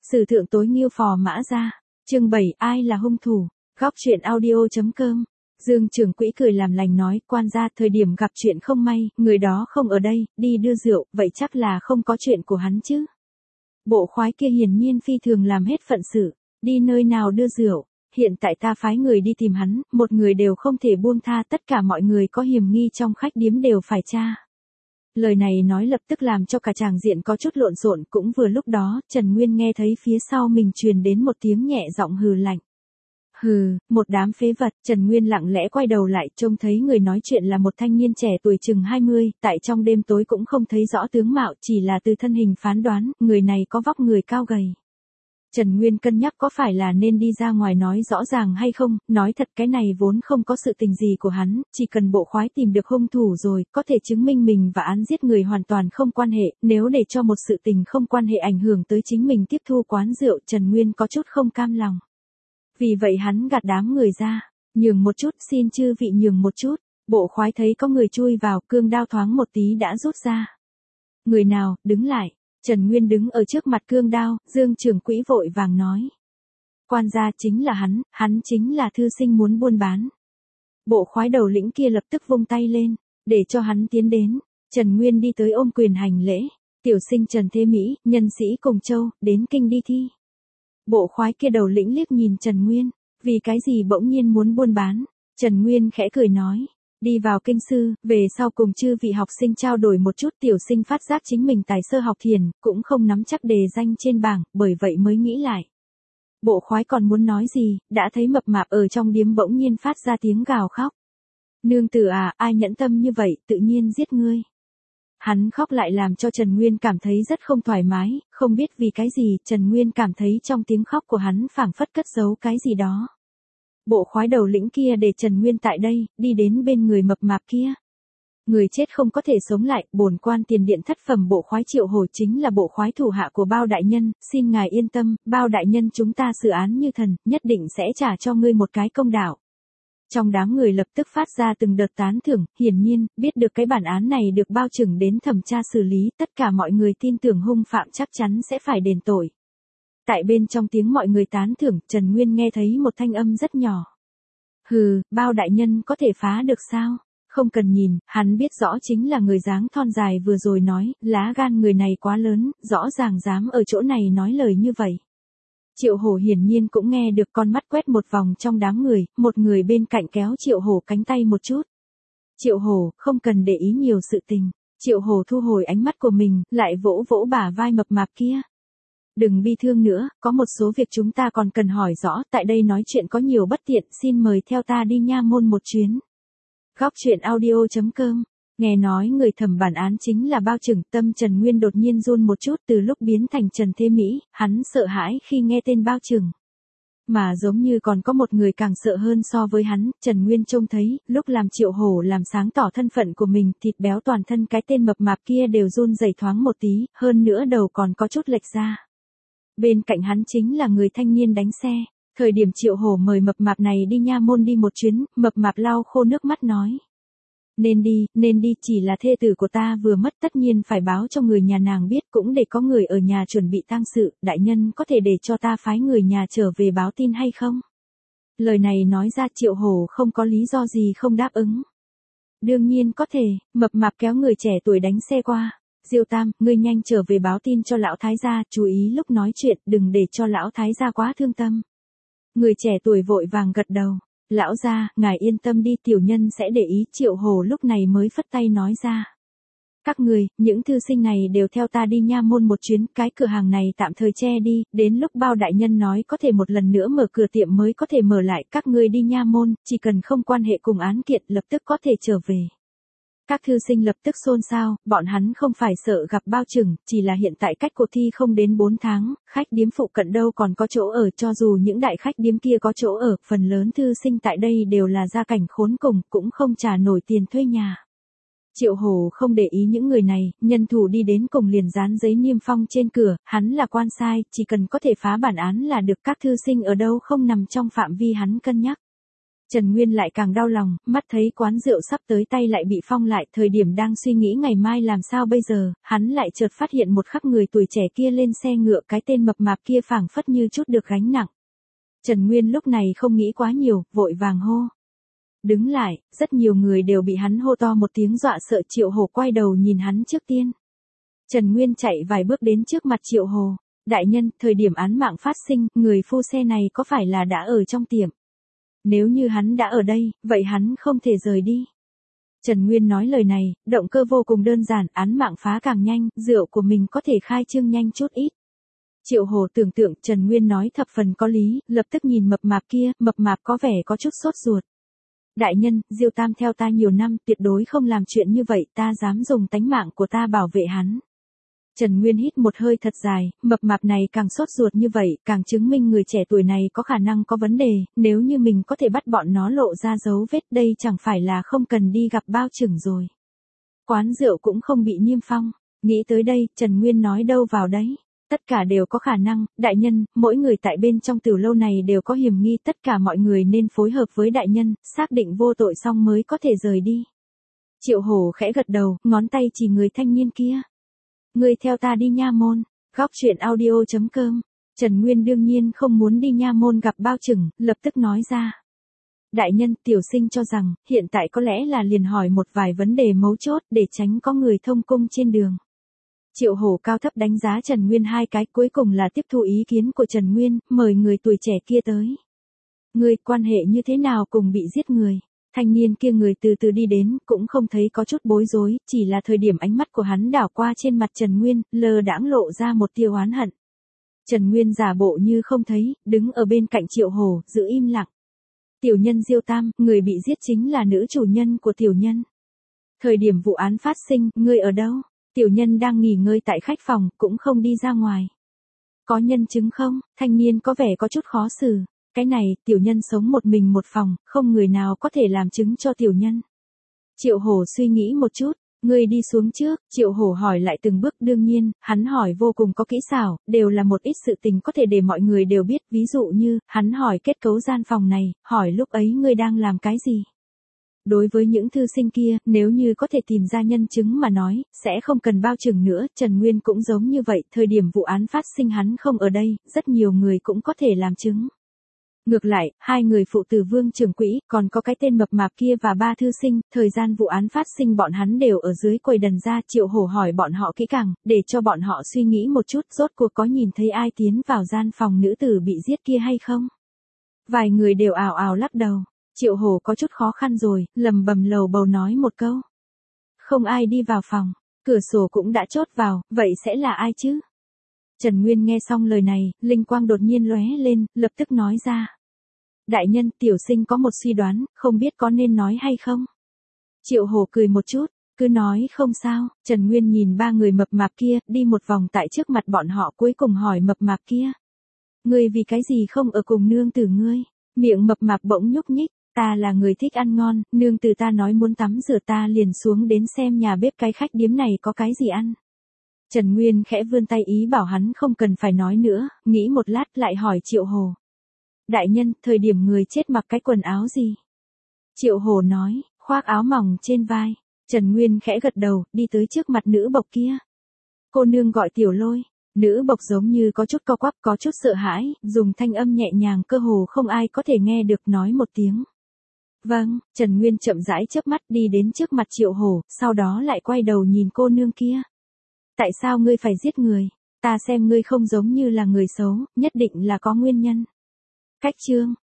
Sử thượng tối nghiêu phò mã ra. Chương 7, ai là hung thủ? Góc truyện audio.com. Dương trưởng quỹ cười làm lành nói, quan gia thời điểm gặp chuyện không may, người đó không ở đây, đi đưa rượu, vậy chắc là không có chuyện của hắn chứ. Bộ khoái kia hiển nhiên phi thường làm hết phận sự, đi nơi nào đưa rượu, hiện tại ta phái người đi tìm hắn, một người đều không thể buông tha, tất cả mọi người có hiểm nghi trong khách điếm đều phải tra. Lời này nói lập tức làm cho cả tràng diện có chút lộn xộn, cũng vừa lúc đó, Trần Nguyên nghe thấy phía sau mình truyền đến một tiếng nhẹ giọng hừ lạnh. Hừ, một đám phế vật. Trần Nguyên lặng lẽ quay đầu lại, trông thấy người nói chuyện là một thanh niên trẻ tuổi chừng 20, tại trong đêm tối cũng không thấy rõ tướng mạo, chỉ là từ thân hình phán đoán, người này có vóc người cao gầy. Trần Nguyên cân nhắc có phải là nên đi ra ngoài nói rõ ràng hay không, nói thật cái này vốn không có sự tình gì của hắn, chỉ cần bộ khoái tìm được hung thủ rồi, có thể chứng minh mình và án giết người hoàn toàn không quan hệ, nếu để cho một sự tình không quan hệ ảnh hưởng tới chính mình tiếp thu quán rượu, Trần Nguyên có chút không cam lòng. Vì vậy hắn gạt đám người ra, nhường một chút, xin chư vị nhường một chút, bộ khoái thấy có người chui vào, cương đao thoáng một tí đã rút ra. Người nào, đứng lại. Trần Nguyên đứng ở trước mặt cương đao, Dương trưởng quỹ vội vàng nói. Quan gia chính là hắn chính là thư sinh muốn buôn bán. Bộ khoái đầu lĩnh kia lập tức vung tay lên, để cho hắn tiến đến. Trần Nguyên đi tới ôm quyền hành lễ. Tiểu sinh Trần Thế Mỹ, nhân sĩ Cùng Châu, đến kinh đi thi. Bộ khoái kia đầu lĩnh liếc nhìn Trần Nguyên, vì cái gì bỗng nhiên muốn buôn bán. Trần Nguyên khẽ cười nói. Đi vào kinh sư, về sau cùng chư vị học sinh trao đổi một chút, tiểu sinh phát giác chính mình tài sơ học thiền, cũng không nắm chắc đề danh trên bảng, bởi vậy mới nghĩ lại. Bộ khoái còn muốn nói gì, đã thấy mập mạp ở trong điếm bỗng nhiên phát ra tiếng gào khóc. Nương tử à, ai nhẫn tâm như vậy, tự nhiên giết ngươi. Hắn khóc lại làm cho Trần Nguyên cảm thấy rất không thoải mái, không biết vì cái gì, Trần Nguyên cảm thấy trong tiếng khóc của hắn phảng phất cất giấu cái gì đó. Bộ khoái đầu lĩnh kia để Trần Nguyên tại đây, đi đến bên người mập mạp kia. Người chết không có thể sống lại, bổn quan tiền điện thất phẩm bộ khoái Triệu Hổ chính là bộ khoái thủ hạ của Bao đại nhân, xin ngài yên tâm, Bao đại nhân chúng ta xử án như thần, nhất định sẽ trả cho ngươi một cái công đạo. Trong đám người lập tức phát ra từng đợt tán thưởng, hiển nhiên, biết được cái bản án này được bao trừng đến thẩm tra xử lý, tất cả mọi người tin tưởng hung phạm chắc chắn sẽ phải đền tội. Tại bên trong tiếng mọi người tán thưởng, Trần Nguyên nghe thấy một thanh âm rất nhỏ. Hừ, Bao đại nhân có thể phá được sao? Không cần nhìn, hắn biết rõ chính là người dáng thon dài vừa rồi nói, lá gan người này quá lớn, rõ ràng dám ở chỗ này nói lời như vậy. Triệu Hổ hiển nhiên cũng nghe được, con mắt quét một vòng trong đám người, một người bên cạnh kéo Triệu Hổ cánh tay một chút. Triệu Hổ, không cần để ý nhiều sự tình. Triệu Hổ thu hồi ánh mắt của mình, lại vỗ vỗ bả vai mập mạp kia. Đừng bi thương nữa, có một số việc chúng ta còn cần hỏi rõ, tại đây nói chuyện có nhiều bất tiện, xin mời theo ta đi nha môn một chuyến. Góc truyện audio.com. Nghe nói người thẩm bản án chính là Bao Trừng, tâm Trần Nguyên đột nhiên run một chút, từ lúc biến thành Trần Thế Mỹ, hắn sợ hãi khi nghe tên Bao Trừng. Mà giống như còn có một người càng sợ hơn so với hắn, Trần Nguyên trông thấy, lúc làm Triệu Hổ làm sáng tỏ thân phận của mình, thịt béo toàn thân cái tên mập mạp kia đều run rẩy thoáng một tí, hơn nữa đầu còn có chút lệch ra. Bên cạnh hắn chính là người thanh niên đánh xe. Thời điểm Triệu Hổ mời mập mạp này đi nha môn đi một chuyến, mập mạp lau khô nước mắt nói. Nên đi, chỉ là thê tử của ta vừa mất, tất nhiên phải báo cho người nhà nàng biết, cũng để có người ở nhà chuẩn bị tang sự, đại nhân có thể để cho ta phái người nhà trở về báo tin hay không? Lời này nói ra Triệu Hổ không có lý do gì không đáp ứng. Đương nhiên có thể, mập mạp kéo người trẻ tuổi đánh xe qua. Diêu Tam, ngươi nhanh trở về báo tin cho lão thái gia, chú ý lúc nói chuyện, đừng để cho lão thái gia quá thương tâm. Người trẻ tuổi vội vàng gật đầu. Lão gia, ngài yên tâm đi, tiểu nhân sẽ để ý. Triệu Hổ lúc này mới phất tay nói ra. Các người, những thư sinh này đều theo ta đi nha môn một chuyến, cái cửa hàng này tạm thời che đi, đến lúc Bao đại nhân nói có thể một lần nữa mở cửa tiệm mới có thể mở lại, các ngươi đi nha môn, chỉ cần không quan hệ cùng án kiện lập tức có thể trở về. Các thư sinh lập tức xôn xao, bọn hắn không phải sợ gặp Bao Trừng, chỉ là hiện tại cách cuộc thi không đến 4 tháng, khách điếm phụ cận đâu còn có chỗ ở, cho dù những đại khách điếm kia có chỗ ở, phần lớn thư sinh tại đây đều là gia cảnh khốn cùng, cũng không trả nổi tiền thuê nhà. Triệu Hổ không để ý những người này, nhân thủ đi đến cùng liền dán giấy niêm phong trên cửa, hắn là quan sai, chỉ cần có thể phá bản án là được, các thư sinh ở đâu không nằm trong phạm vi hắn cân nhắc. Trần Nguyên lại càng đau lòng, mắt thấy quán rượu sắp tới tay lại bị phong lại, thời điểm đang suy nghĩ ngày mai làm sao bây giờ, hắn lại chợt phát hiện một khắc người tuổi trẻ kia lên xe ngựa, cái tên mập mạp kia phảng phất như chút được gánh nặng. Trần Nguyên lúc này không nghĩ quá nhiều, vội vàng hô. Đứng lại, rất nhiều người đều bị hắn hô to một tiếng dọa sợ. Triệu Hổ quay đầu nhìn hắn trước tiên. Trần Nguyên chạy vài bước đến trước mặt Triệu Hổ. Đại nhân, thời điểm án mạng phát sinh, người phu xe này có phải là đã ở trong tiệm? Nếu như hắn đã ở đây, vậy hắn không thể rời đi. Trần Nguyên nói lời này, động cơ vô cùng đơn giản, án mạng phá càng nhanh, rượu của mình có thể khai trương nhanh chút ít. Triệu Hổ tưởng tượng Trần Nguyên nói thập phần có lý, lập tức nhìn mập mạp kia, mập mạp có vẻ có chút sốt ruột. Đại nhân, Diêu Tam theo ta nhiều năm, tuyệt đối không làm chuyện như vậy, ta dám dùng tánh mạng của ta bảo vệ hắn. Trần Nguyên hít một hơi thật dài, mập mạp này càng sốt ruột như vậy, càng chứng minh người trẻ tuổi này có khả năng có vấn đề, nếu như mình có thể bắt bọn nó lộ ra dấu vết đây chẳng phải là không cần đi gặp bao trưởng rồi. Quán rượu cũng không bị niêm phong, nghĩ tới đây, Trần Nguyên nói đâu vào đấy. Tất cả đều có khả năng, đại nhân, mỗi người tại bên trong tiểu lâu này đều có hiểm nghi, tất cả mọi người nên phối hợp với đại nhân, xác định vô tội xong mới có thể rời đi. Triệu Hổ khẽ gật đầu, ngón tay chỉ người thanh niên kia. Ngươi theo ta đi nha môn. Góc truyện audio.com. Trần Nguyên đương nhiên không muốn đi nha môn gặp bao trưởng, lập tức nói ra. Đại nhân, tiểu sinh cho rằng, hiện tại có lẽ là liền hỏi một vài vấn đề mấu chốt để tránh có người thông cung trên đường. Triệu Hổ cao thấp đánh giá Trần Nguyên hai cái, cuối cùng là tiếp thu ý kiến của Trần Nguyên, mời người tuổi trẻ kia tới. Ngươi quan hệ như thế nào cùng bị giết người? Thanh niên kia người từ từ đi đến, cũng không thấy có chút bối rối, chỉ là thời điểm ánh mắt của hắn đảo qua trên mặt Trần Nguyên, lơ đãng lộ ra một tia oán hận. Trần Nguyên giả bộ như không thấy, đứng ở bên cạnh Triệu Hổ, giữ im lặng. Tiểu nhân Diêu Tam, người bị giết chính là nữ chủ nhân của tiểu nhân. Thời điểm vụ án phát sinh, ngươi ở đâu? Tiểu nhân đang nghỉ ngơi tại khách phòng, cũng không đi ra ngoài. Có nhân chứng không? Thanh niên có vẻ có chút khó xử. Cái này, tiểu nhân sống một mình một phòng, không người nào có thể làm chứng cho tiểu nhân. Triệu Hổ suy nghĩ một chút, ngươi đi xuống trước. Triệu Hổ hỏi lại từng bước, đương nhiên, hắn hỏi vô cùng có kỹ xảo, đều là một ít sự tình có thể để mọi người đều biết, ví dụ như, hắn hỏi kết cấu gian phòng này, hỏi lúc ấy ngươi đang làm cái gì. Đối với những thư sinh kia, nếu như có thể tìm ra nhân chứng mà nói, sẽ không cần bao chừng nữa. Trần Nguyên cũng giống như vậy, thời điểm vụ án phát sinh hắn không ở đây, rất nhiều người cũng có thể làm chứng. Ngược lại, hai người phụ tử Vương trưởng quỹ, còn có cái tên mập mạp kia và ba thư sinh, thời gian vụ án phát sinh bọn hắn đều ở dưới quầy đần ra. Triệu Hổ hỏi bọn họ kỹ càng, để cho bọn họ suy nghĩ một chút, rốt cuộc có nhìn thấy ai tiến vào gian phòng nữ tử bị giết kia hay không. Vài người đều ào ào lắc đầu. Triệu Hổ có chút khó khăn rồi, lầm bầm lầu bầu nói một câu. Không ai đi vào phòng, cửa sổ cũng đã chốt vào, vậy sẽ là ai chứ? Trần Nguyên nghe xong lời này, linh quang đột nhiên lóe lên, lập tức nói ra. Đại nhân, tiểu sinh có một suy đoán, không biết có nên nói hay không? Triệu Hổ cười một chút, cứ nói không sao. Trần Nguyên nhìn ba người mập mạp kia, đi một vòng tại trước mặt bọn họ, cuối cùng hỏi mập mạp kia. Ngươi vì cái gì không ở cùng nương tử ngươi? Miệng mập mạp bỗng nhúc nhích. Ta là người thích ăn ngon, nương tử ta nói muốn tắm rửa ta liền xuống đến xem nhà bếp cái khách điếm này có cái gì ăn. Trần Nguyên khẽ vươn tay ý bảo hắn không cần phải nói nữa, nghĩ một lát lại hỏi Triệu Hổ. Đại nhân, thời điểm người chết mặc cái quần áo gì? Triệu Hổ nói, khoác áo mỏng trên vai. Trần Nguyên khẽ gật đầu, đi tới trước mặt nữ bộc kia. Cô nương gọi Tiểu Lôi. Nữ bộc giống như có chút co quắp, có chút sợ hãi, dùng thanh âm nhẹ nhàng cơ hồ không ai có thể nghe được, nói một tiếng. Vâng, Trần Nguyên chậm rãi chớp mắt đi đến trước mặt Triệu Hổ, sau đó lại quay đầu nhìn cô nương kia. Tại sao ngươi phải giết người? Ta xem ngươi không giống như là người xấu, nhất định là có nguyên nhân. Cách chương,